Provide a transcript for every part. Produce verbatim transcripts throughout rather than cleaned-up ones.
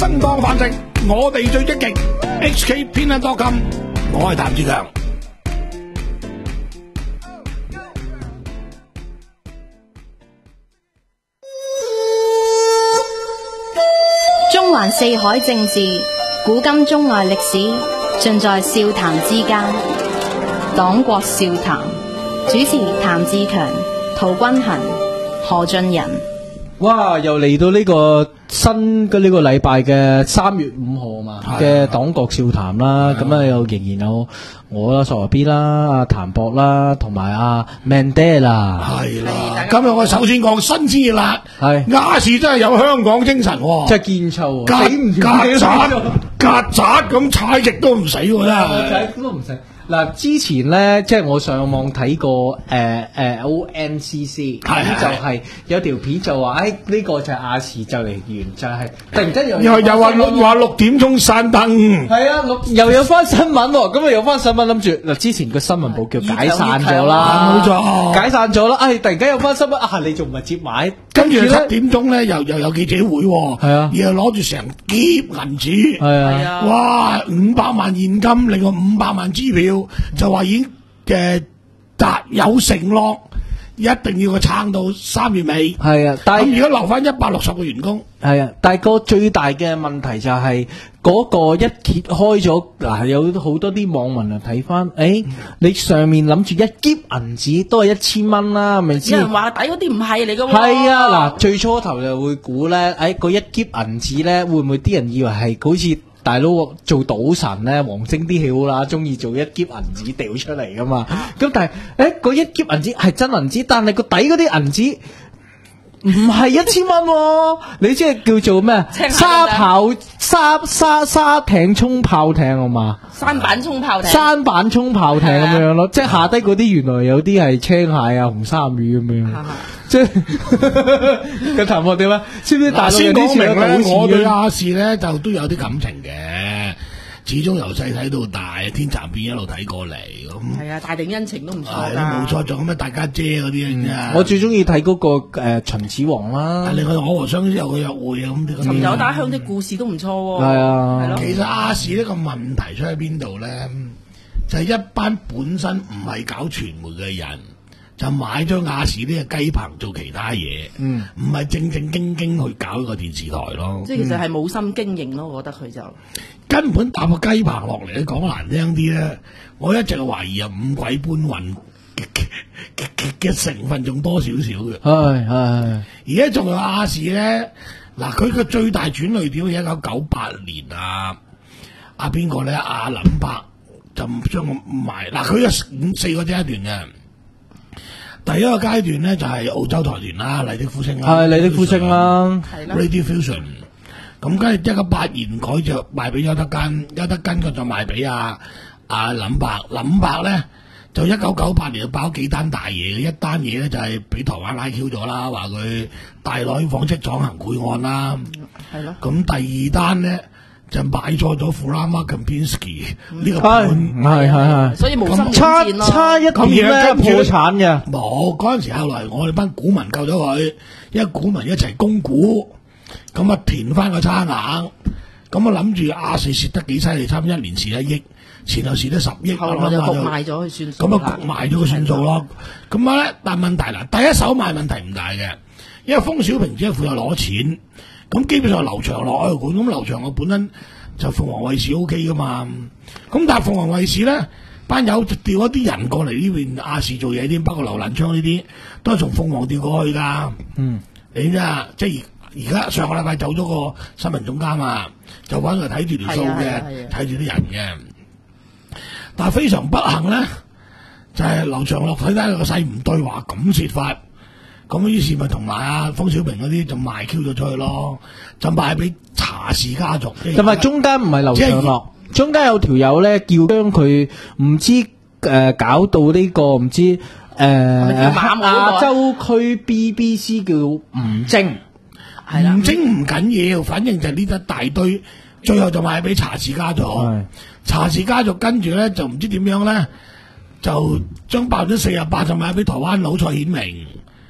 生當飯食，我哋最積極。H K 偏袒多金，我係譚志強。 中環四海政治，古今中外歷史，盡在笑談之間。黨國笑談，主持譚志強、陶君衡、何俊仁。 哇！又嚟到呢個新嘅呢個禮拜嘅三月五號嘛嘅黨國笑談啦，咁啊又仍然有我啦、傻 B 啦、阿譚博啦，同埋阿 Mandela。係啦，今日我首先講新鮮熱辣， 係亞視真係有香港精神喎， 真係堅臭， 曱曱甴曱甴咁踩極都唔死喎，真係踩都唔死。嗱，之前咧，即係我上網睇過，誒、呃、誒、呃、O N C C，咁就係有條片就話，誒、哎、呢、這個就係亞視就嚟完，就係、是、突然間又又又話六話六點鐘閂燈， 係啊，六又有翻新聞喎，咁啊有翻新聞諗住嗱，之前個新聞部叫解散咗啦，冇錯，解散咗啦，誒突然間有翻新聞啊，你仲唔係接埋？ 跟住七點鐘咧又又有記者會喎，係啊，又攞住成篋銀紙，係啊，哇五百萬現金，另外五百萬支票。就話已經誒達有承諾，一定要佢撐到三月尾。係啊，但係咁如果留翻一百六十個員工，係啊，但係個最大嘅問題就係、是、嗰、那個一揭開咗，嗱有好多啲網民啊睇翻，誒、欸嗯、你上面諗住一篋銀紙都係一千蚊啦，係咪先？有人話抵嗰啲唔係嚟㗎喎。係啊，嗱最初頭就會估咧，誒、欸、個一篋銀紙咧會唔會啲人以為係好似？大佬做賭神咧，王晶啲戲好啦，中意做一篋銀紙掉出嚟噶嘛。咁但係，誒，嗰一篋銀紙係真銀紙，但係個底嗰啲銀紙唔係一千蚊喎。你即係叫做咩？沙炮沙沙沙艇沖炮艇好嘛？舢板沖炮艇。舢板沖炮艇咁樣咯，即係下低嗰啲原來有啲係青蟹啊、紅衫魚咁樣。即係個談話點啊？知唔知大陸有啲錢咧？我對亞視咧就都有啲感情嘅，始終由細睇到大，天蠶變一路睇過嚟咁。係啊，大定恩情都唔錯㗎。冇錯，仲有咩大家姐嗰啲啊？我最中意睇嗰個誒秦始皇啦。另外我和相有個約會啊咁。尋友打香的故事都唔錯喎。係啊，係咯。其實亞視呢個問題出喺邊度咧？就係一班本身唔係搞傳媒嘅人。就買咗亞視呢個雞棚做其他嘢，嗯，唔係正正經經去搞一個電視台咯。即係其實係冇心經營咯，我覺得佢就根本搭個雞棚落嚟，你講難聽啲咧，我一直懷疑有五鬼搬運嘅成分仲多少少嘅。係係，而家仲有亞視咧，嗱佢個最大轉捩點係一九九八年啊，阿邊個咧？阿林伯就將我賣，嗱佢有五四個階段嘅。第一個階段咧就係澳洲台團啦，麗的呼聲啦，係麗的呼聲啦 ，Radio Fusion。咁跟住一九八年改就賣俾邱德根，邱德根佢就賣俾阿阿林伯，林伯咧就一九九八年就爆幾單大嘢嘅，一單嘢咧就係俾台灣拉 Q 咗啦，話佢大內紡織廠行賄案啦，係咯。咁第二單咧。就買錯咗 Furama Kempinski 呢個盤，係係係，所以冇心差差一點咧破產嘅。冇嗰陣時，後來我哋班股民救咗佢，因為股民一齊供股，咁啊填翻個差額，咁啊諗住亞視蝕得幾犀利，差唔多一年蝕一億，前後蝕得十億，後來就焗賣咗佢算數，咁啊焗賣咗佢算數咯。咁啊咧，但問題嗱，第一手賣問題唔大嘅，因為封小平只係負責攞錢。咁基本上劉翔落去管，咁劉翔我本身就鳳凰衛視 O K 噶嘛，咁但係鳳凰衛視咧班友就調一啲人過嚟呢邊亞視做嘢添，包括劉瀾昌呢啲都係從鳳凰調過去噶。嗯，你知啊，即係而而家上個禮拜走咗個新聞總監啊，就揾佢睇住條數嘅，睇住啲人嘅。但係非常不幸咧，就係、是、劉翔落睇睇個勢唔對，話咁蝕法。咁於是咪同埋阿封小平嗰啲就賣 Q 咗出去咯，就賣俾查氏家族。同埋中間唔係劉翔落，中間有條友咧叫將佢唔知誒、呃、搞到呢、這個唔知誒亞洲區 B B C 叫吳征，係啦，吳征唔緊要，反正就呢一大堆，最後就賣俾查氏家族。查氏家族跟住咧就唔知點樣咧，就將百分之四十八就賣俾台灣佬蔡衍明。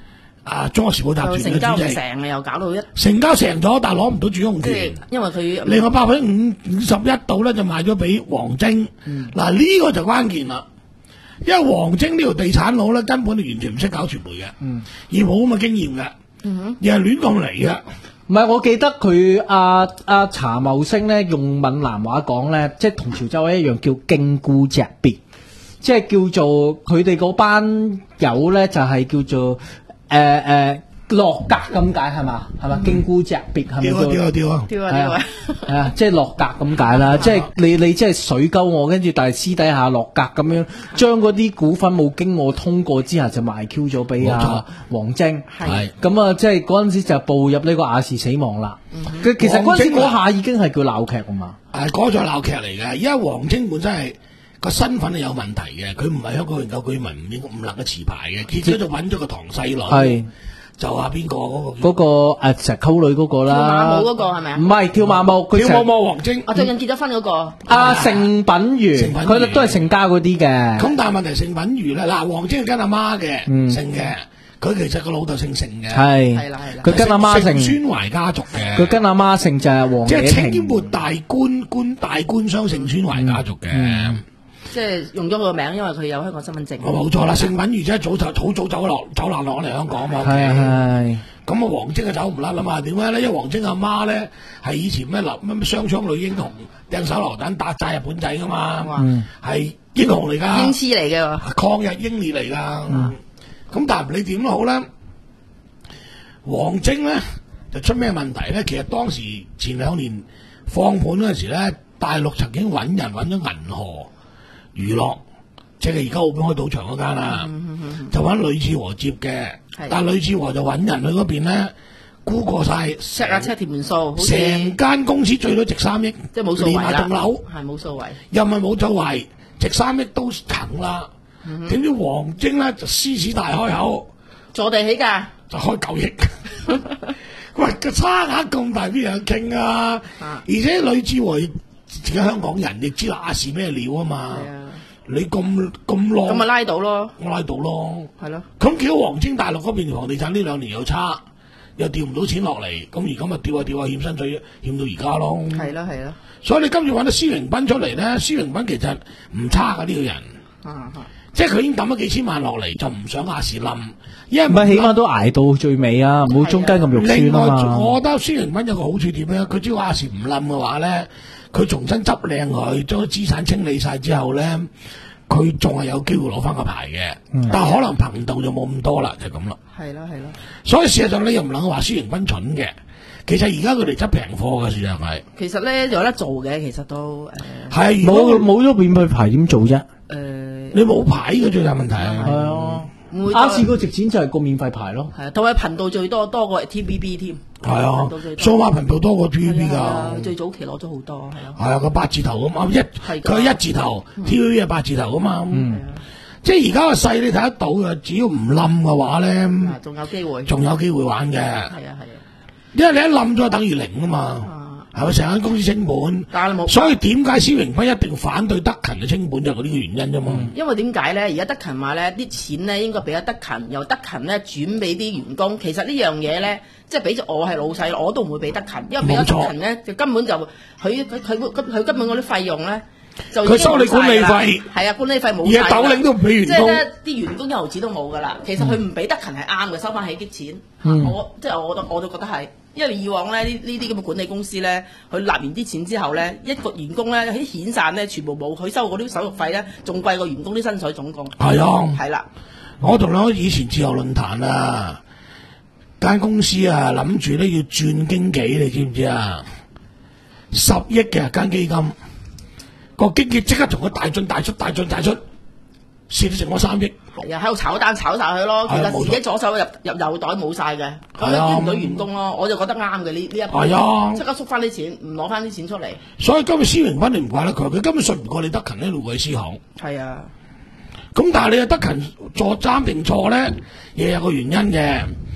啊中國時報集團嘅主席。 成交唔成又搞到一成交成咗，但係攞唔到主控權。 因為佢另外百分之五五十一度咧就賣咗俾黃晶。嗱、嗯、呢、這個就關鍵啦，因為黃晶呢條地產佬咧根本就完全唔識搞傳媒嘅，嗯、而冇咁嘅經驗嘅，嗯、而係亂咁嚟嘅。 唔係，我記得佢阿阿查茂星咧用閩南話講咧，即係同潮州一樣叫經菇隻別，即係叫做佢哋嗰班友咧就係、是、叫做誒誒。呃呃落格咁解係嘛？係嘛？經菇隻別係咪？ 掉啊掉啊掉啊！ 掉啊掉啊！ 係啊，即係落格咁解啦。即係你你即係水溝我，跟住但係私底下落格咁樣，將嗰啲股份冇經我通過之下就賣 Q 咗俾阿黃晶。係咁啊！即係嗰陣時就步入呢個亞視死亡啦。佢、嗯、其實嗰陣時嗰下已經係叫鬧劇啊嘛。誒， 嗰就鬧劇嚟嘅。因為黃晶本身係個身份係有問題嘅，佢唔係香港永久居民，唔應唔能夠持牌嘅。結果就揾咗個堂細女。係。就話邊個嗰個？嗰個誒成日溝女嗰個啦。 跳馬舞嗰個係咪啊？ 唔係跳馬舞，佢跳舞舞黃晶。 我最近結咗婚嗰個。 阿盛品如，佢都係盛家嗰啲嘅。 咁但係問題盛品如咧，嗱黃晶係跟阿媽嘅姓嘅，佢其實個老豆姓盛嘅。 係係啦係啦。佢跟阿媽姓。 孫懷家族嘅。 佢跟阿媽姓就係黃野平。 即係清末大官官大官商姓孫懷家族嘅。 即係用咗佢個名，因為佢有香港身份證。 冇錯啦，盛品如真係早就好早走落走難落嚟香港嘛。 係係。咁啊，黃晶啊走唔甩啦嘛？點解咧？因為黃晶阿媽咧係以前咩立乜雙槍女英雄，掟手榴彈打炸日本仔噶嘛，係、嗯、英雄嚟噶， 英雌嚟嘅， 抗日英烈嚟噶。咁、嗯、但係你點都好咧，黃晶咧就出咩問題咧？其實當時前兩年放盤嗰陣時咧，大陸曾經揾人揾咗銀河娛樂，即係而家澳門開賭場嗰間啦，嗯嗯嗯、就揾呂志和接嘅，但係呂志和就揾人去嗰邊咧，估過晒， 石啊車填門數， 成間公司最多值三億， 即係冇數為啦， 連埋棟樓係冇數為， 又唔係冇數為，值三億都行啦。點、嗯、知黃晶咧就獅子大開口， 坐地起價就開九億。喂，個差額咁大，邊有人傾啊？啊而且呂志和自己香港人，亦知亞視咩料啊嘛。你咁咁浪， 咁咪拉到咯， 我拉到咯， 係咯。 咁見到黃晶大陸嗰邊房地產呢兩年又差，又調唔到錢落嚟，咁而家咪調下調下欠薪水，欠到而家咯。 係咯係咯。 所以你今次揾到施榮斌出嚟咧，施榮斌其實唔差噶呢、這個人，啊啊、即係佢已經抌咗幾千萬落嚟，就唔想亞視冧，因為唔係起碼都捱到最尾啊，唔好中間咁肉酸啊嘛。另外，我覺得施榮斌有個好處點咧？佢只要亞視唔冧嘅話咧。佢重新執靚佢，將啲資產清理晒之後咧，佢仲係有機會攞翻個牌嘅，嗯、但係可能頻道就冇咁多啦，就咁、是、啦。係咯係咯。所以事實上你又唔能夠話施榮斌蠢嘅，其實而家佢哋執平貨嘅事實係。其實咧有得做嘅，其實都誒。係冇冇咗免費牌點做啫？誒、呃，你冇牌嘅最大問題係啊。亞視個值錢就係個免費牌咯，係啊，同埋頻道最多多過 T V B 添，係啊，數碼頻道多過 T V B 噶，最早期攞咗好多，係啊，係啊，個八字頭咁啊，一佢係一字頭 ，T V B 係八字頭噶嘛，嗯，即係而家個勢你睇得到嘅，只要唔冧嘅話咧，仲有機會，仲有機會玩嘅，係啊係啊，因為你一冧咗等於零啊嘛。係咪成間公司清盤？但係冇，所以點解施榮斌一定反對德勤嘅清盤就係呢個原因啫嘛、嗯。因為點解咧？而家德勤話咧，啲錢咧應該俾咗德勤，由德勤咧轉俾啲員工。其實呢樣嘢咧，即係俾咗我係老細，我都唔會俾德勤，因為俾咗德勤咧，就根本就佢佢佢佢根本嗰啲費用咧，就佢收你管理費，係啊，管理費冇晒，而家斗領都唔俾員工，即係咧啲員工一毫子都冇噶啦。其實佢唔俾德勤係啱嘅，收翻起啲錢。嗯、我即係我覺得我都覺得係。因為以往咧呢呢啲咁嘅管理公司咧，佢納完啲錢之後咧，一個員工咧喺遣散咧，全部冇，佢收嗰啲手續費咧，仲貴過員工啲薪水總共。係啊，係啦，我同你以前自由論壇啊，間公司啊諗住咧要轉經紀，你知唔知啊？十億嘅間基金，個經紀即刻同佢大進大出，大進大出，蝕咗成個三億。係啊，喺度炒單炒晒佢咯，其實自己左手入入右袋冇晒嘅，咁樣轉唔到員工咯，我就覺得啱嘅呢呢一步。係啊，即刻縮翻啲錢，唔攞翻啲錢出嚟。所以今日施榮斌你唔怪得佢，佢根本信唔過你德勤呢路鬼師行。係啊，咁但係你嘅德勤錯爭定錯咧，亦有個原因嘅。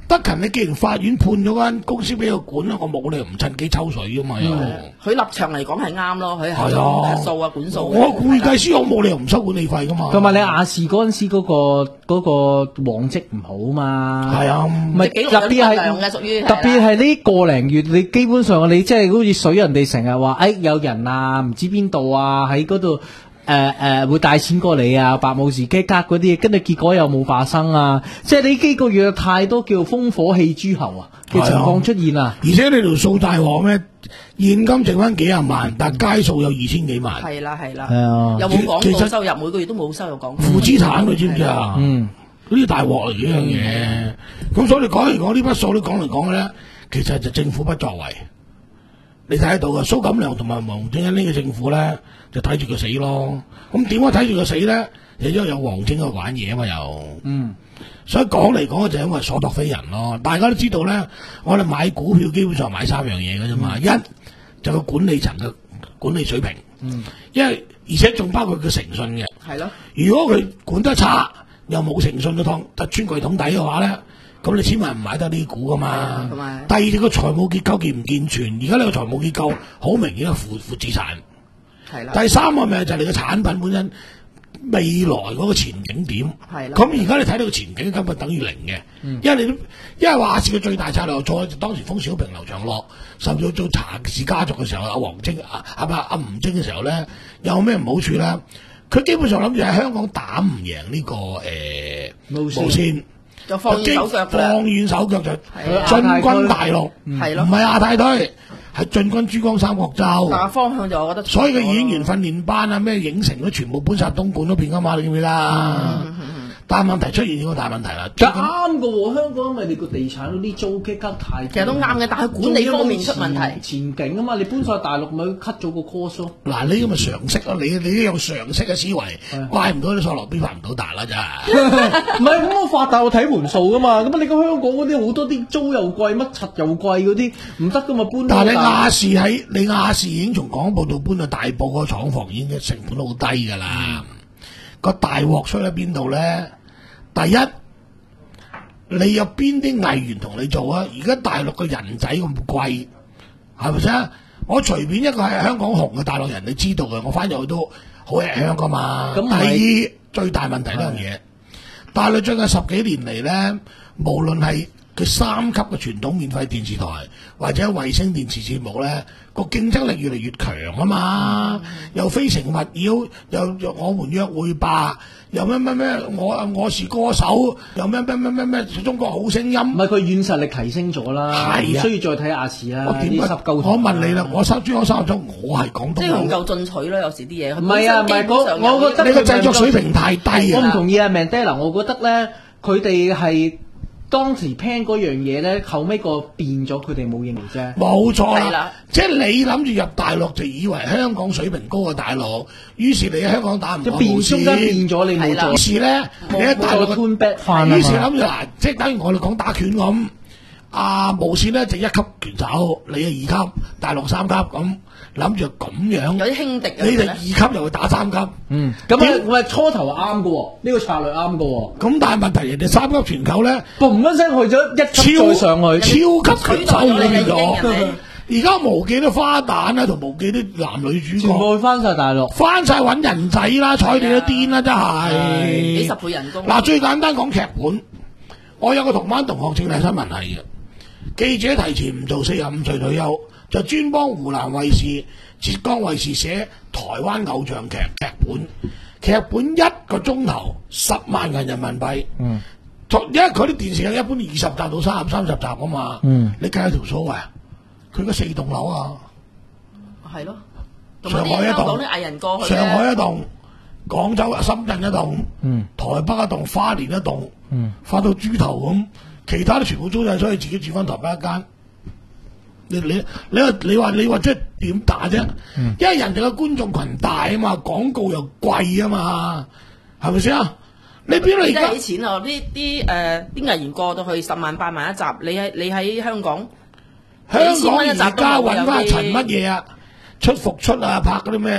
德勤，你既然法院判咗間公司俾佢管啦，我冇理由唔趁機抽水噶嘛又。 佢立場嚟講係啱咯，佢係係數啊管數。 我會計師我冇理由唔收管理費噶嘛。 同埋你亞視嗰陣時嗰個嗰個往績唔好嘛。係啊， 唔係特別係特別係呢個零月，你基本上你即係好似水人哋成日話，誒有人啊唔知邊度啊喺嗰度。誒誒、呃，會帶錢過嚟啊，白武士基格嗰啲嘢，跟住結果又冇發生啊！即係你幾個月有太多叫烽火戲諸侯啊嘅情況出現啊！ 而且你條數大鑊咩？現金剩翻幾廿萬，但係街數有二千幾萬。 係啦係啦， 係啊， 有冇廣告收入？每個月都冇收入廣告。 負資產你知唔知啊？嗯，呢啲大鑊嚟呢樣嘢。咁所以你講嚟講呢筆數，你講嚟講咧，其實就政府不作為。你睇得到嘅，蘇錦樑同埋黃正恩呢個政府咧，就睇住佢死咯。咁點解睇住佢死咧？就因為有黃正去玩嘢啊嘛又。嗯。所以講嚟講去就因為所託非人咯。大家都知道咧，我哋買股票基本上買三樣嘢嘅啫嘛。嗯、一就個管理層嘅管理水平。嗯。因為而且仲包括佢誠信嘅。係咯。如果佢管得差，又冇誠信嘅湯，就穿櫃桶底嘅話咧。咁你千萬唔買得呢啲股噶嘛？嗯、第二個財務結構健唔健全？而家呢個財務結構好明顯係負負資產。係啦。第三個咪就係你嘅產品本身未來嗰個前景點。係啦。咁而家你睇到個前景根本等於零嘅。嗯、因為你因為話事嘅最大策略錯，當時風小平、劉長樂甚至做查氏家族嘅時候，阿黃晶、阿阿阿吳晶嘅時候咧，有咩唔好處咧？佢基本上諗住喺香港打唔贏呢、這個誒、呃、無線。 就放軟手腳， 放軟手腳就進軍大陸，係咯，唔係亞太區，係進軍珠江三角洲。但係方向就我覺得，所以嘅演員訓練班啊，咩影城都全部搬晒東莞嗰邊噶嘛，你記唔記得？嗯嗯嗯、但係問題出現咗個大問題啦， 就啱嘅喎，香港因為你個地產嗰啲租激得太， 其實都啱嘅，但係管理方面出問題， 前景啊嘛，你搬晒大陸咪 cut 咗個 course 咯。 嗱，呢咁嘅常識啊，你你都有常識嘅思維，的怪唔到你索羅邊發唔到達啦，真係。 唔係咁，我發達我睇盤數噶嘛，咁你個香港嗰啲好多啲租又貴，乜柒又貴嗰啲，唔得噶嘛搬。 但係你亞視喺你亞視已經從廣播道搬到大埔個廠房，已經成本好低噶啦。個、嗯、大鑊出喺邊度咧？第一，你有邊啲藝員同你做啊？而家大陸嘅人仔咁貴，係咪先？我隨便一個係香港紅嘅大陸人，你知道嘅，我翻入去都好吃香噶嘛。咁第二最大問題呢樣嘢，的大陸最近十幾年嚟咧，無論係佢三級嘅傳統免費電視台或者衛星電視節目咧，個競爭力越嚟越強啊嘛，嗯、又非誠勿擾，又又我們約會吧，又咩咩咩，我我是歌手，又咩咩咩咩咩中國好聲音，唔係佢軟實力提升咗啦，係啊，需要再睇亞視啦。我點解我問你啦，我收珠江三角洲，我係廣東， 即係唔夠進取咯，有時啲嘢。唔係啊，唔係我我覺得你個製作水平太低啊！ 我唔同意啊 Mandela， 我覺得咧，佢哋係。當時 plan 嗰樣嘢咧，後尾個變咗，佢哋冇認嚟啫。 冇錯啦，即係你諗住入大陸就以為香港水平高過大陸，於是你喺香港打唔到無線， 變咗你冇做。 於是咧，你喺大陸嘅 back 翻啊嘛。 於是諗住嗱，即係等於我哋講打拳咁，啊無線咧就一級拳手，你係二級，大陸三級咁。諗住咁樣， 有啲輕敵嘅， 你哋二級又去打三級， 嗯，咁啊，我係初頭啱嘅，呢個策略啱嘅。 咁但係問題，人哋三級全球咧， 嘣一聲去咗一級再上去， 超級拳手嚟咗。而家無記啲花旦啦，同無記啲男女主角， 全部去翻晒大陸， 翻晒搵人仔啦，睬你都癲啦，真係幾十倍人工。 嗱，最簡單講劇本，我有個同班同學正係新聞系嘅，記者提前唔做，四十五歲退休。就專幫湖南衛視、浙江衛視寫台灣偶像劇劇本，劇本一個鐘頭十萬銀人民幣。嗯，因為佢啲電視劇一般二十集到三十三十集啊嘛。嗯，你計下條數啊，佢嗰四棟樓啊， 係咯， 上海一棟， 啲藝人過去， 上海一棟，廣州、深圳一棟，嗯，台北一棟，花蓮一棟，嗯，發到豬頭咁，其他都全部租晒，所以自己住翻台北一間。你你你話你話你話即係點打啫？嗯、因為人哋嘅觀眾群大啊嘛，廣告又貴啊嘛，係咪先啊？你邊度而家幾錢啊？啲啲誒啲藝員過到去十萬八萬一集，你喺你喺香港， 香港而家揾翻陳乜嘢啊？出復出啊，拍嗰啲咩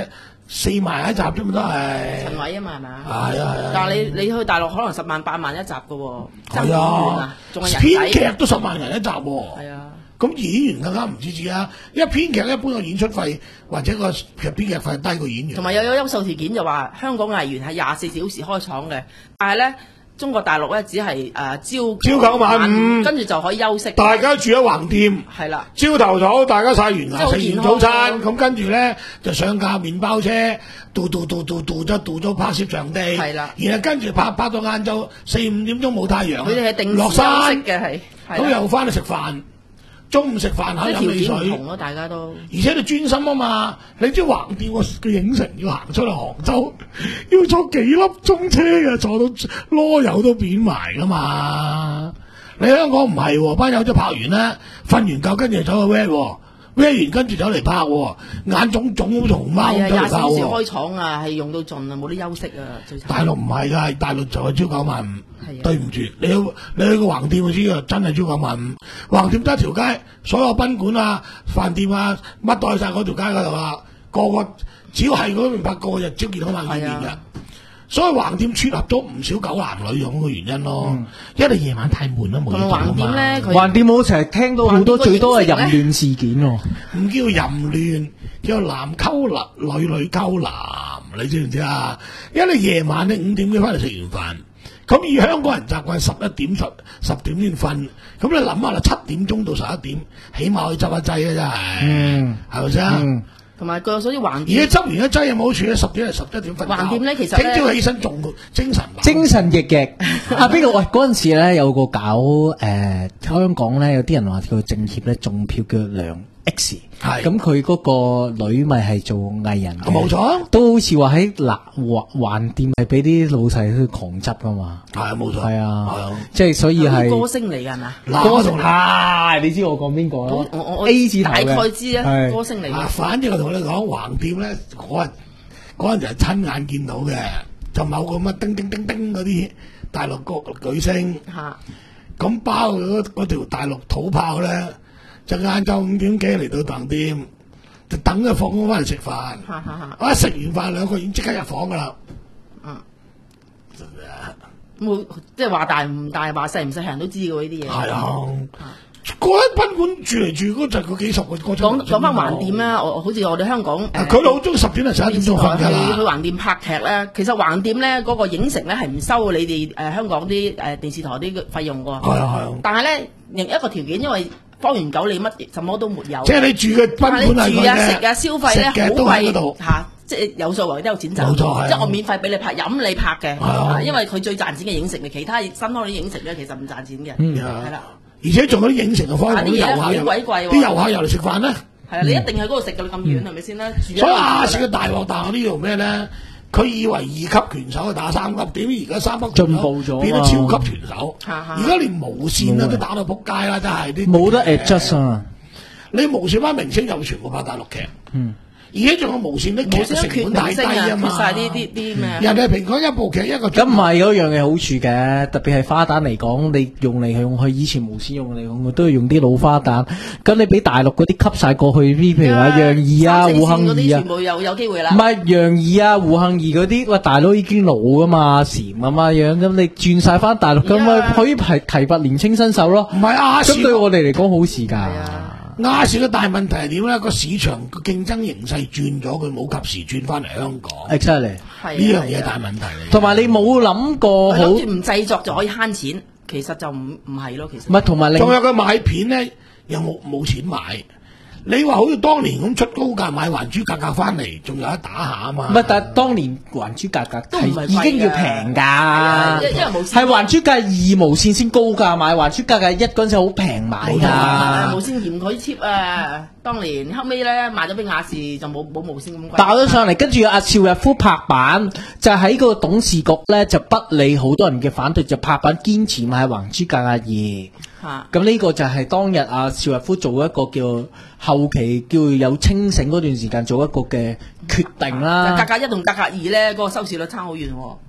四萬一集啫嘛都係。 陳偉啊嘛係咪啊？ 係啊係啊。 但係你你去大陸可能十萬八萬一集㗎喎， 係啊， 仲係人編劇都十萬人一集喎。 係啊。 咁演員更加唔止止啊！因為編劇一般個演出費或者個編劇費低過演員。 同埋有有優秀條件就話香港藝員係廿四小時開廠嘅，但係咧中國大陸咧只係誒朝朝九晚五， 跟住就可以休息。 大家住喺橫店， 係啦， 朝頭早大家晒完牙食完早餐，咁跟住咧就上架麵包車，度度度度度咗度咗拍攝場地， 係啦， 然後跟住拍拍到晏晝四五點鐘冇太陽， 佢哋係定時落山嘅係， 咁又翻去食飯。中午食飯下飲汽水， 同咯，大家都。 而且你專心啊嘛，你知橫店個個影城要行出去杭州，要坐幾粒鐘車嘅，坐到囉柚都扁埋噶嘛。你香港唔係，班友仔拍完咧，瞓完覺跟住走去 wet， wet 完跟住走嚟拍，眼腫腫好似熊貓咁走嚟拍。 廿四小時開廠啊，係用到盡啊，冇得休息啊，最慘。 大陸唔係㗎，大陸就係朝九晚五。對唔住，你去你去個橫店就知啊，真係朝九晚五。橫店得一條街，所有賓館啊、飯店啊，乜都喺晒嗰條街嗰度啊。個個只要係嗰邊拍，個個日朝見到晚見面嘅。所以橫店撮合咗唔少狗男女咁嘅原因咯。嗯、因為夜晚太悶啦，冇嘢做啊嘛。 橫店咧， 橫店我成日聽到好多最多係淫亂事件喎。 唔叫淫亂，叫男溝男，女女溝男，你知唔知啊？因為你夜晚你五點幾翻嚟食完飯。咁以香港人習慣十一點十十點先瞓，咁你諗下啦，七點鐘到十一點，起碼可以執一劑啊，真係，嗯，係咪先？ 同埋據我所知，橫店而家執完一劑有冇好處咧？十點係十一點瞓覺。 橫店咧，其實聽朝起身仲精神精神奕奕。啊，邊個喂？嗰陣時咧有個搞誒、呃、香港咧有啲人話叫政協咧中票叫梁 X， 係咁佢嗰個女咪係做藝人嘅， 冇錯， 都好似話喺嗱橫橫店係俾啲老細去狂執噶嘛， 係冇錯， 係啊，即係所以係歌星嚟㗎嘛， 歌星啊，你知我講邊個啦？ 我我 A 字頭嘅大概知啊，歌星嚟嘅。 反正我同你講橫店咧，嗰日嗰陣就係親眼見到嘅，就某個乜叮叮叮叮嗰啲大陸歌女星，嚇咁包嗰嗰條大陸土炮咧。就晏晝五點幾嚟到橫店，就等佢放工翻嚟食飯。我一食完飯，兩個已經即刻入房噶啦。嗯， 冇即係話大唔大，話細唔細，係人都知嘅喎呢啲嘢。係啊， 嗰間賓館住嚟住嗰就嗰幾十個個鐘。講講翻橫店啦，我好似我哋香港， 佢老中十點定十一點鐘瞓㗎啦。 去橫店拍劇咧，其實橫店咧嗰個影城咧係唔收你哋誒香港啲誒電視台啲費用㗎。係啊係啊。但係咧另一個條件，因為方圓九里乜什麼都沒有， 即係你住嘅賓館係住啊食啊消費咧好貴嚇， 即係有數為都有錢賺。冇錯，即係我免費俾你拍，任你拍嘅，因為佢最賺錢嘅影城嘅，其他新開啲影城咧其實唔賺錢嘅，係啦。而且仲有啲影城嘅方面，啲遊客好鬼貴喎， 啲遊客又嚟食飯咧。 係啊，你一定喺嗰度食㗎，咁遠係咪先啦？ 所以亞視嘅大鑊大鑊呢度咩咧？佢以為二級拳手去打三級，點知而家三級進步咗， 變咗超級拳手。而家連無線啊都打到仆街啦，真係啲冇得 adjust 啊！ 你無線班明星又全部拍大陸劇，嗯，而家仲有無線啲劇成本太低啊嘛， 缺曬啲啲啲咩？ 人哋平均一部劇一個咁唔係嗰樣嘢好處嘅，特別係花旦嚟講，你用嚟用去，以前無線用嚟用去都係用啲老花旦，咁你俾大陸嗰啲吸晒過去，啲譬如話楊怡啊、胡杏兒啊， 全部有有機會啦。 唔係楊怡啊、胡杏兒嗰啲，喂大佬已經老噶嘛，禪咁啊樣，咁你轉晒翻大陸，咁咪可以提提拔年青新手咯。 唔係亞視， 咁對我哋嚟講好事㗎。 亞視嘅大問題係點咧？個市場個競爭形勢轉咗，佢冇及時轉翻嚟香港。 Exactly， 呢樣嘢大問題嚟。 同埋你冇諗過好， 諗住唔製作就可以慳錢，其實就唔唔係咯。其實唔係同埋你仲有佢買片咧，又冇冇錢買。你話好似當年咁出高價買《還珠格格》翻嚟，仲有得打下啊嘛？ 唔係，但係當年《還珠格格》係已經要平㗎， 因為無線係《還珠格格二》無線先高價買，《還珠格格一》嗰陣時好平買㗎。 無線嫌佢 cheap 啊！當年後尾咧賣咗俾亞視就冇冇無線咁貴。 爆咗上嚟，跟住阿邵逸夫拍板，就喺個董事局咧就不理好多人嘅反對，就拍板堅持買《還珠格格二》。咁呢個就係當日阿邵逸夫做一個叫後期叫有清醒嗰段時間做一個嘅決定啦。 格格一同格格二咧，嗰個收視率差好遠喎。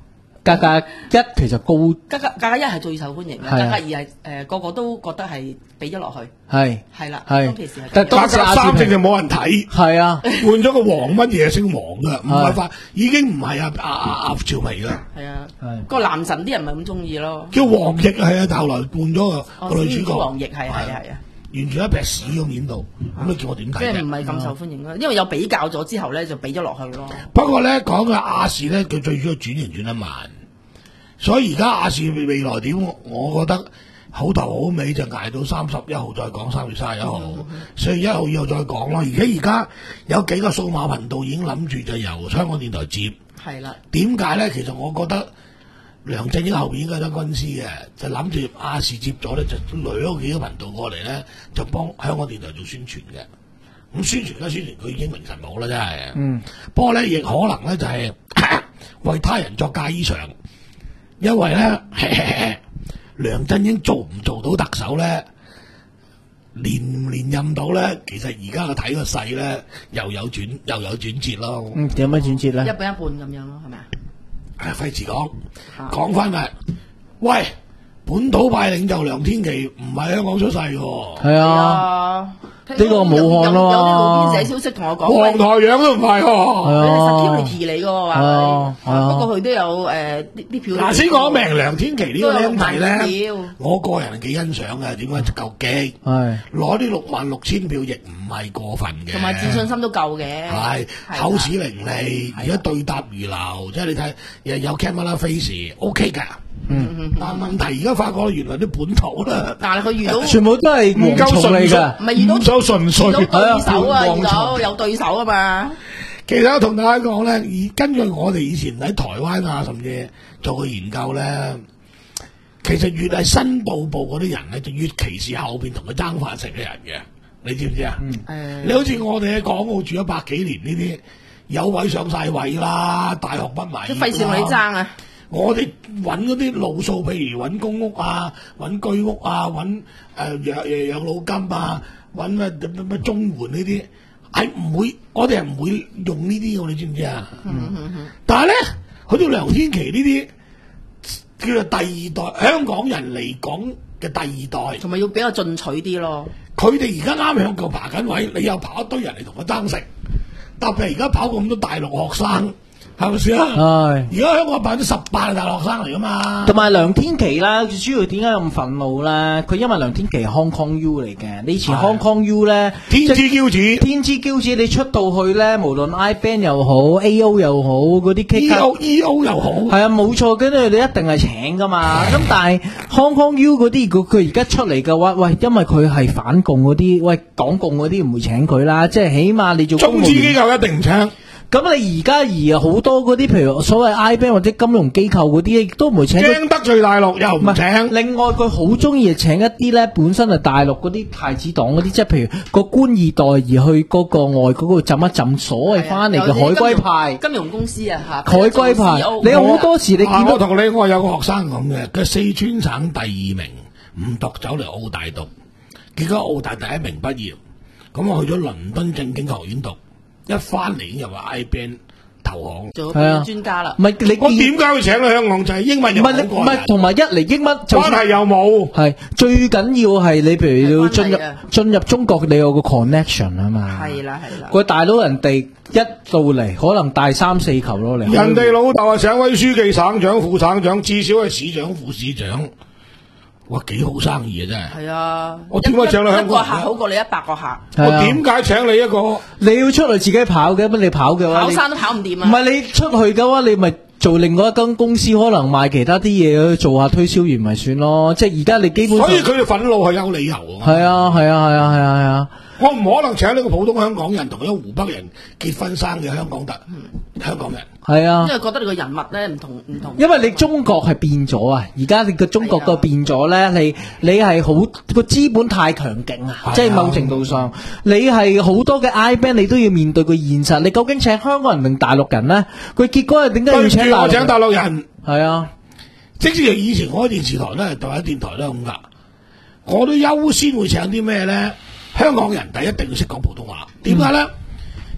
格格一其實高， 格格格格一係最受歡迎嘅，格格二係誒個個都覺得係俾咗落去， 係係啦， 係。 當其時係但格格三正就冇人睇， 係啊， 換咗個黃乜嘢姓黃嘅，唔係發已經唔係阿阿阿阿趙薇啦， 係啊，個男神啲人唔係咁中意咯， 叫黃奕係啊，後來換咗個女主角黃奕係係係啊。 完全一劈屎咁演到，咁你叫我點睇？ 即係唔係咁受歡迎咯，因為有比較咗之後咧，就俾咗落去咯。 不過咧講嘅亞視咧，佢最主要轉型轉得慢，所以而家亞視未來點，我覺得好頭好尾就捱到三十一號再講，三月三十一號，四月一號以後再講咯。而且而家有幾個數碼頻道已經諗住就由香港電台接， 係啦。點解咧？其實我覺得。梁振英後邊應該得軍師嘅，就諗住亞視接咗咧，就掠咗幾個頻道過嚟咧，就幫香港電台做宣傳嘅。咁宣傳而家宣傳，佢已經名神冇啦，真係。嗯。不過咧，亦可能咧就係、是、為他人作嫁衣裳，因為咧梁振英做唔做到特首咧，連唔連任到咧，其實而家我睇個勢咧，又有轉又有轉折咯。 嗯，有咩轉折咧？ 一半一半咁樣咯，係咪啊？ 係費事講，講翻咪，喂，本土派領袖梁天琦唔係香港出世嘅， 係啊，呢個武漢咯， 有啲路邊社消息同我講， 黃台樣都唔係， 佢係 security 嚟嘅話，不過佢都有誒啲啲票。 嗱，先講明梁天琦呢個僆仔咧，我個人幾欣賞嘅，點解夠激，係攞啲六萬六千票亦唔係過分嘅， 同埋自信心都夠嘅， 係口齒伶俐，而家對答如流，即係你睇又有 camera face，OK 噶。嗯，但係問題而家發覺原來啲本土啦， 但係佢遇到全部都係唔夠純粹， 唔係遇到唔純粹， 遇到對手啊，遇到有對手啊嘛。 其實我同大家講咧，而根據我哋以前喺台灣啊，甚至做過研究咧，其實越係新報報嗰啲人咧，就越歧視後邊同佢爭飯食嘅人嘅，你知唔知啊？嗯，嗯你好似我哋喺港澳住咗百幾年呢啲，有位上晒位啦，大學畢埋業， 即費事同你爭啊！ 我哋揾嗰啲路數，譬如揾公屋啊、揾居屋啊、揾誒養誒養老金啊、揾咩咩咩綜援呢啲，係唔會，我哋係唔會用呢啲嘅，你知唔知啊？嗯嗯嗯。但係咧，好似梁天琦呢啲叫做第二代香港人嚟講嘅第二代， 同埋要比較進取啲咯。 佢哋而家啱向度爬緊位，你又跑一堆人嚟同佢爭食，特別而家跑咁多大陸學生。係咪先啊？係。而家香港百分之十八係大學生嚟噶嘛？ 同埋梁天琦啦，主要點解咁憤怒咧？佢因為梁天琦係 Hong Kong U 嚟嘅，你以前 Hong Kong U 咧， 天之驕子， 天之驕子，你出到去咧，無論 I band 又好 ，A O 又好，嗰啲 K 卡 E O E O 又好， 係啊，冇錯，跟住你一定係請噶嘛。咁但係 Hong Kong U 嗰啲，佢佢而家出嚟嘅話，喂，因為佢係反共嗰啲，喂，港共嗰啲唔會請佢啦。即係起碼你做中資機構一定唔請。 咁你而家而好多嗰啲，譬如所謂 I bank 或者金融機構嗰啲，亦都唔會請。 驚得罪大陸又唔請。 另外佢好中意請一啲咧，本身係大陸嗰啲太子黨嗰啲，即係譬如個官二代而去嗰個外嗰度浸一浸，所謂翻嚟嘅海歸派。 金融公司啊嚇。 海歸派，你好多時你見到。 我同你我有個學生咁嘅，佢四川省第二名，唔讀走嚟澳大讀，結果澳大第一名畢業，咁我去咗倫敦政經學院讀。一翻嚟又話 I band 投降， 做咗專家啦。 唔係你我點解會請去香港就係英文又唔係唔係，同埋一嚟英文關係又冇。 係最緊要係你譬如要進入進入中國，你有個 connection 啊嘛。 係啦係啦。 個大佬人哋一到嚟，可能帶三四球咯嚟。 人哋老豆啊，省委書記、省長、副省長，至少係市長、副市長。哇，幾好生意啊！真係。係啊， 我點解請你香港？ 一個客好過你一百個客。 我點解請你一個？ 你要出嚟自己跑嘅，乜你跑嘅話， 跑山都跑唔掂啊！ 唔係你出去嘅話，你咪做另外一間公司，可能賣其他啲嘢，做下推銷員咪算咯。即係而家你基本上。 所以佢哋憤怒係有理由。 係啊係啊係啊係啊係啊！ 我唔可能請呢個普通香港人同一個湖北人結婚生嘅香港特、嗯、香港人。 係啊， 因為覺得你個人物咧唔同唔同。 因為你中國係變咗啊！而家你個中國都變咗咧，你你係好個資本太強勁啊！即係某程度上，你係好多嘅 I band， 你都要面對個現實。你究竟請香港人定大陸人咧？佢結果係點解要請大陸人？ 我請大陸人。 係啊， 即使以前我喺電視台咧，同喺電台都係咁噶。我都優先會請啲咩咧？香港人第一定要識講普通話。點解咧？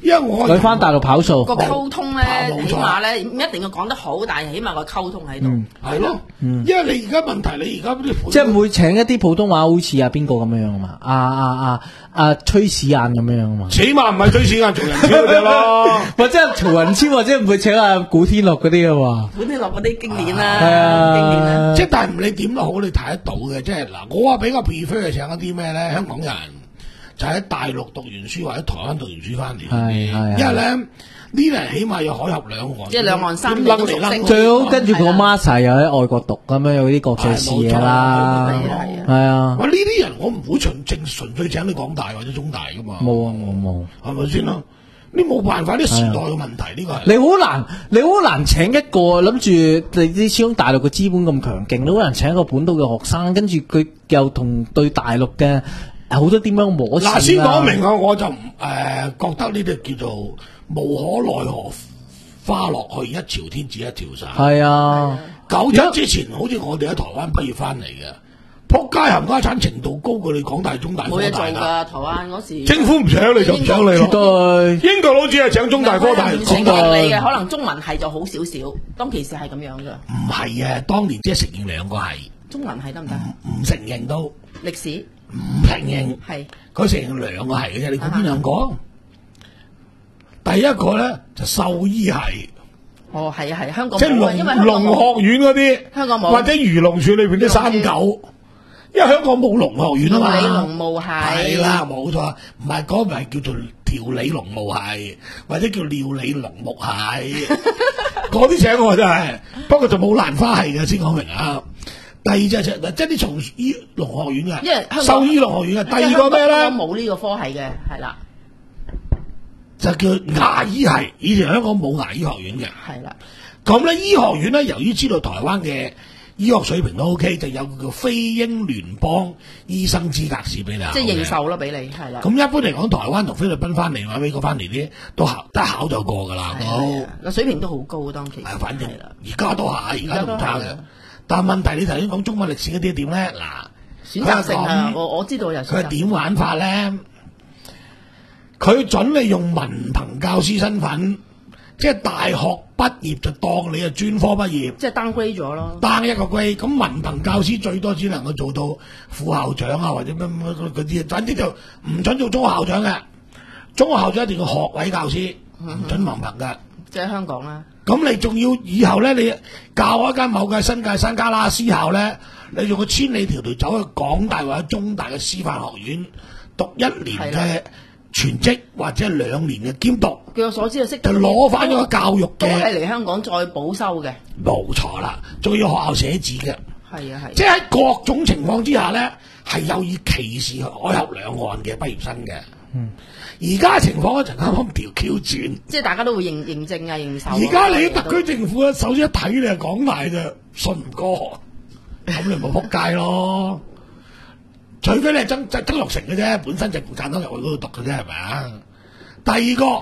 因為我去翻大陸跑數， 個溝通咧，起碼咧唔一定要講得好，但係起碼個溝通喺度。 係咯，因為你而家問題，你而家啲即係唔會請一啲普通話好似啊邊個咁樣啊嘛，啊啊啊啊崔屎眼咁樣啊嘛， 起碼唔係崔屎眼曹仁超嗰啲咯， 或者曹仁超或者唔會請阿古天樂嗰啲啊嘛， 古天樂嗰啲經典啦， 係啊， 經典啦。 即係但係唔理點都好，你睇得到嘅，即係嗱，我話比較 prefer 係請一啲咩咧，香港人。就喺大陸讀完書或者台灣讀完書翻嚟，因為咧呢啲人起碼有海峽兩岸， 即係兩岸三地都熟悉。 最好跟住佢個 master 又喺外國讀咁樣，有啲國際視野啦。係啊，係啊。 哇！呢啲人我唔會純正純粹請你港大或者中大噶嘛。 冇啊，我冇。 係咪先啦？你冇辦法，啲時代嘅問題呢個係。 你好難，你好難請一個諗住你啲始終大陸嘅資本咁強勁，你好難請一個本土嘅學生，跟住佢又同對大陸嘅。好多點樣摸錢啦！ 嗱，先講明啊，我就唔誒、呃、覺得呢啲叫做無可奈何花落去，一朝天子一朝散。 係啊， 九七之前好似我哋喺台灣畢業翻嚟嘅，仆街冚家產程度高過你港大、中大、科大㗎。冇嘢做㗎，台灣嗰時政府唔請你就唔請你咯。英國佬只係請中大、科大、 港大你嘅，可能中文系就好少少。當其時係咁樣㗎。 唔係啊，當年即係承認兩個係中文系得唔得？ 唔承認都歷史。 唔承認，係佢承認兩個係嘅啫，你估邊兩個？第一個咧就獸醫系， 哦係啊係香港， 即係農農學院嗰啲， 香港冇或者漁農處裏邊啲山狗，因為香港冇農學院啊嘛。 理農務系係啦，冇錯，唔係嗰個係叫做調理農務系，或者叫料理農牧系，嗰啲請我真係，不過就冇蘭花系嘅，先講明啊。第二隻就即係啲從醫農學院嘅，因為獸醫農學院嘅。第二個咩咧？ 冇呢個科系嘅，係啦， 就叫牙醫系。以前香港冇牙醫學院嘅， 係啦。 咁咧醫學院咧，由於知道台灣嘅醫學水平都 OK，就有個叫非英聯邦醫生資格試俾你， 即係認受咯，俾你係啦。 咁一般嚟講，台灣同菲律賓翻嚟或者美國翻嚟啲都考得考就過㗎啦。 個水平都好高，當其時。 係，反正而家都係，而家都唔差嘅。但係問題，你頭先講中國歷史嗰啲點咧？嗱， 選擇性啊，我我知道有。 佢係點玩法咧？佢準你用文憑教師身份，即係大學畢業就當你係專科畢業， 即係 downgrade 咗咯。 單一個 grade，咁文憑教師最多只能夠做到副校長啊，或者乜乜嗰啲，反正就唔準做中學校長嘅。中學校長一定要學位教師，唔準文憑嘅。 即係香港啦。 咁你仲要以後咧，你教一間某間新界山卡拉私校咧，你用個千里迢迢走去港大或者中大嘅師範學院讀一年嘅全職或者兩年嘅兼讀。 據我所知就識就攞翻咗個教育嘅， 都係嚟香港再補修嘅。 冇錯啦，仲要學校寫字嘅。 係啊係。即係喺各種情況之下咧，係有意歧視海峽兩岸嘅畢業生嘅。嗯。而家情況咧就啱啱調 Q 轉， 即係大家都會認認證啊認受。 而家你特區政府咧，首先一睇你係港大嘅，信唔過，咁你咪仆街咯。除非你係曾曾曾鈺成嘅啫，本身就共產黨入去嗰度讀嘅啫，係咪啊？第二個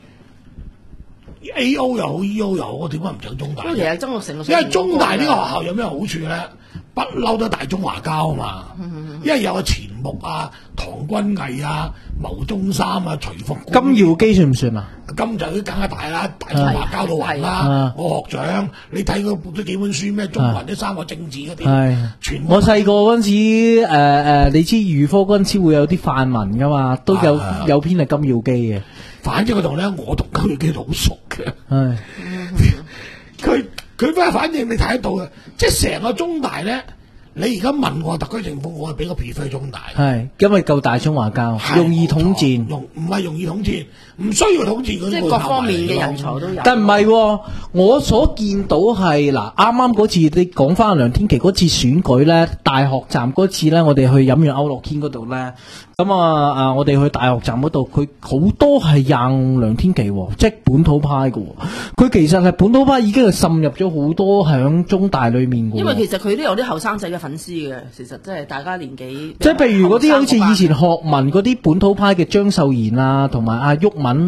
A O 又好 E O 又好，我點解唔整中大？ 因為其實曾鈺成， 因為中大呢個學校有咩好處咧？不嬲都大中華膠啊嘛，因為有個錢穆啊、唐君毅啊、牟宗三啊、徐福金耀基算唔算啊？ 金就更加大啦，大中華膠到暈啦。我學長，你睇佢讀咗幾本書咩？中環啲三個政治嗰啲，全我細個嗰陣時，誒、呃、誒，你知預科嗰陣時會有啲範文噶嘛，都有有篇係金耀基嘅。 反正嗰度咧，我同金耀基好熟嘅。 係佢。佢翻，反正你睇得到嘅，即係成個中大咧。你而家問我特區政府，我係俾個 prefer 中大， 係因為夠大中華膠，容易統戰， 容唔係容易統戰，唔需要統戰嗰啲。 即係各方面嘅人才都有。 但唔係，我所見到係嗱，啱啱嗰次你講翻梁天琦嗰次選舉咧，大學站嗰次咧，我哋去飲完歐樂軒嗰度咧，咁啊啊，我哋去大學站嗰度，佢好多係認梁天琦，即係本土派嘅。佢其實係本土派已經係滲入咗好多響中大裏面嘅。 因為其實佢都有啲後生仔嘅粉絲嘅，其實即係大家年紀。 即係譬如嗰啲好似以前學民嗰啲本土派嘅張秀賢啊，同埋阿毓民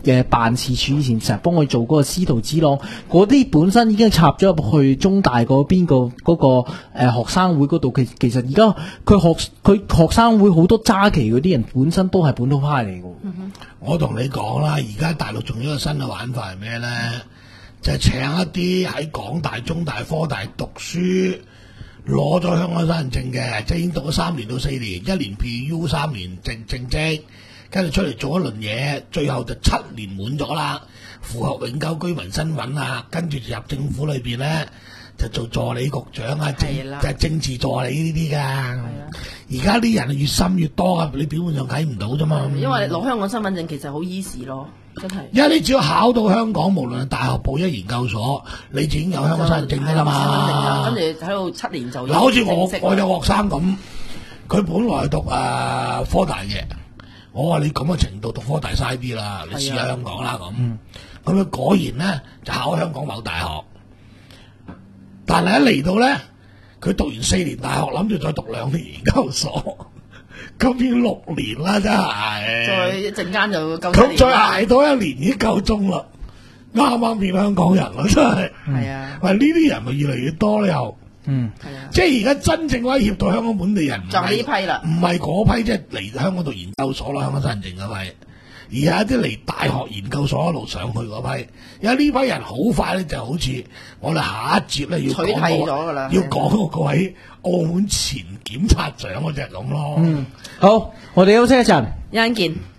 嘅辦事處以前成日幫佢做嗰個師徒之朗，嗰啲本身已經插咗入去中大嗰邊個嗰個誒、呃、學生會嗰度。其其實而家佢學佢學生會好多揸旗嗰啲人本身都係本土派嚟嘅。 嗯、我同你講啦，而家大陸仲有一個新嘅玩法係咩咧？就係、是、請一啲喺港大、中大、科大讀書，攞咗香港身份證嘅，即係已經讀咗三年到四年，一年 P U 三年正正職，跟住出嚟做一輪嘢，最後就七年滿咗啦，符合永久居民身份啊，跟住就入政府裏邊咧就做助理局長啊，政就係政治助理呢啲噶。而家啲人越深越多啊，你表面上睇唔到啫嘛。 因為攞香港身份證其實好 easy 咯。真係， 因為你只要考到香港，無論係大學部一研究所，你就已經有香港身份證㗎啦嘛。 跟住喺度七年就嗱，好似我我有學生咁，佢本來讀誒、呃、科大嘅，我話你咁嘅程度讀科大嘥啲啦，你試下香港啦咁。咁佢果然咧就考香港某大學，但係一嚟到咧，佢讀完四年大學，諗住再讀兩年研究所。今年六年啦，真係。 再一陣間就夠。 咁再捱多一年已經夠鐘啦，啱啱變香港人啦，真係。係啊。喂，呢啲人咪越嚟越多咧又。嗯。係啊。即係而家真正威脅到香港本地人， 就係呢批啦。 唔係嗰批即係嚟香港讀研究所啦，香港身份證嗰批，而係一啲嚟大學研究所一路上去嗰批。而家呢批人好快咧，就好似我哋下一節咧要講個，要講個位澳門前檢察長嗰隻咁咯。 嗯，好，我哋休息一陣， 一陣見。